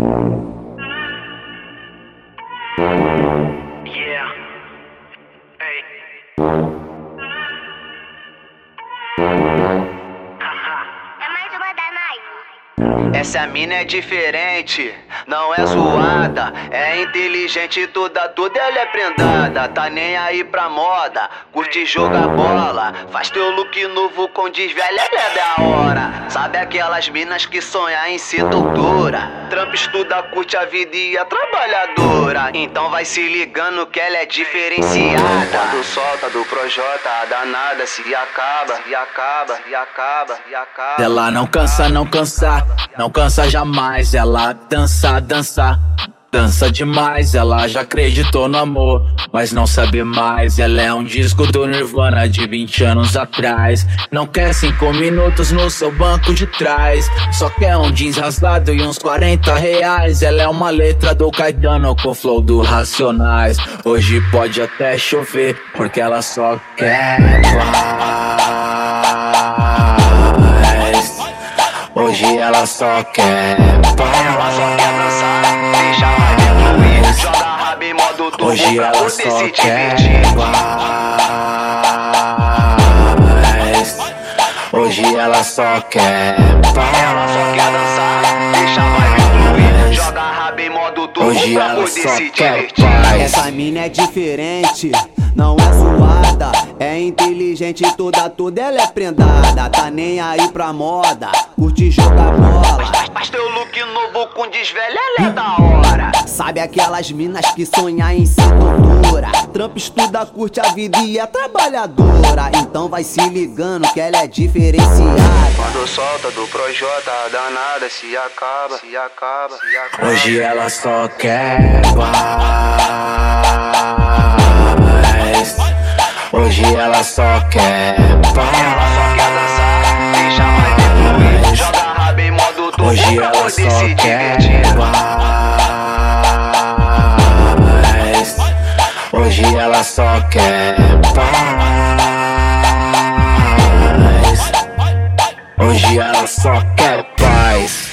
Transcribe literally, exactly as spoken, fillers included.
Yeah. Hey. É mais uma da Nike. Essa mina é diferente, não é zoada, é inteligente toda, toda ela é prendada. Tá nem aí pra moda, curte jogar bola, faz teu look novo com desvelha, ela é da hora. Sabe aquelas minas que sonham em ser doutora, trampa, estuda, curte a vida e é trabalhadora. Então vai se ligando que ela é diferenciada. Quando solta do Projota, a danada se acaba, se acaba, se acaba, se acaba. Ela não cansa, não cansa, não cansa jamais. Ela dança, dança, dança demais. Ela já acreditou no amor, mas não sabe mais. Ela é um disco do Nirvana de vinte anos atrás. Não quer cinco minutos no seu banco de trás, só quer um jeans rasgado e uns quarenta reais. Ela é uma letra do Caetano com flow do Racionais. Hoje pode até chover, porque ela só quer paz. Hoje ela só quer paz. Ela só quer dançar, deixa a vibe fluir, joga a raba em modo turbo Hoje pra ela poder só se quer divertir. paz. Hoje ela só quer paz. Ela só quer dançar, deixa a vibe fluir, joga a raba em modo turbo Hoje pra ela poder só se quer divertir. paz. Essa mina é diferente, não é zoada, é inteligente toda, toda ela é prendada. Tá nem aí pra moda, curte jogar bola, Faz, faz teu look novo com desvelha, ela é da hora. sabe aquelas minas que sonham em ser doutora, trampa, estuda, curte a vida e é trabalhadora. Então vai se ligando que ela é diferenciada. Quando solta do Projota, a danada se acaba, se acaba, se acaba. Hoje ela só quer paz. Hoje ela só quer paz. Ela só quer dançar, deixa a vibe fluir, joga a raba em modo turbo Hoje pra ela poder só se quer divertir. paz. Hoje ela só quer paz. Hoje ela só quer paz.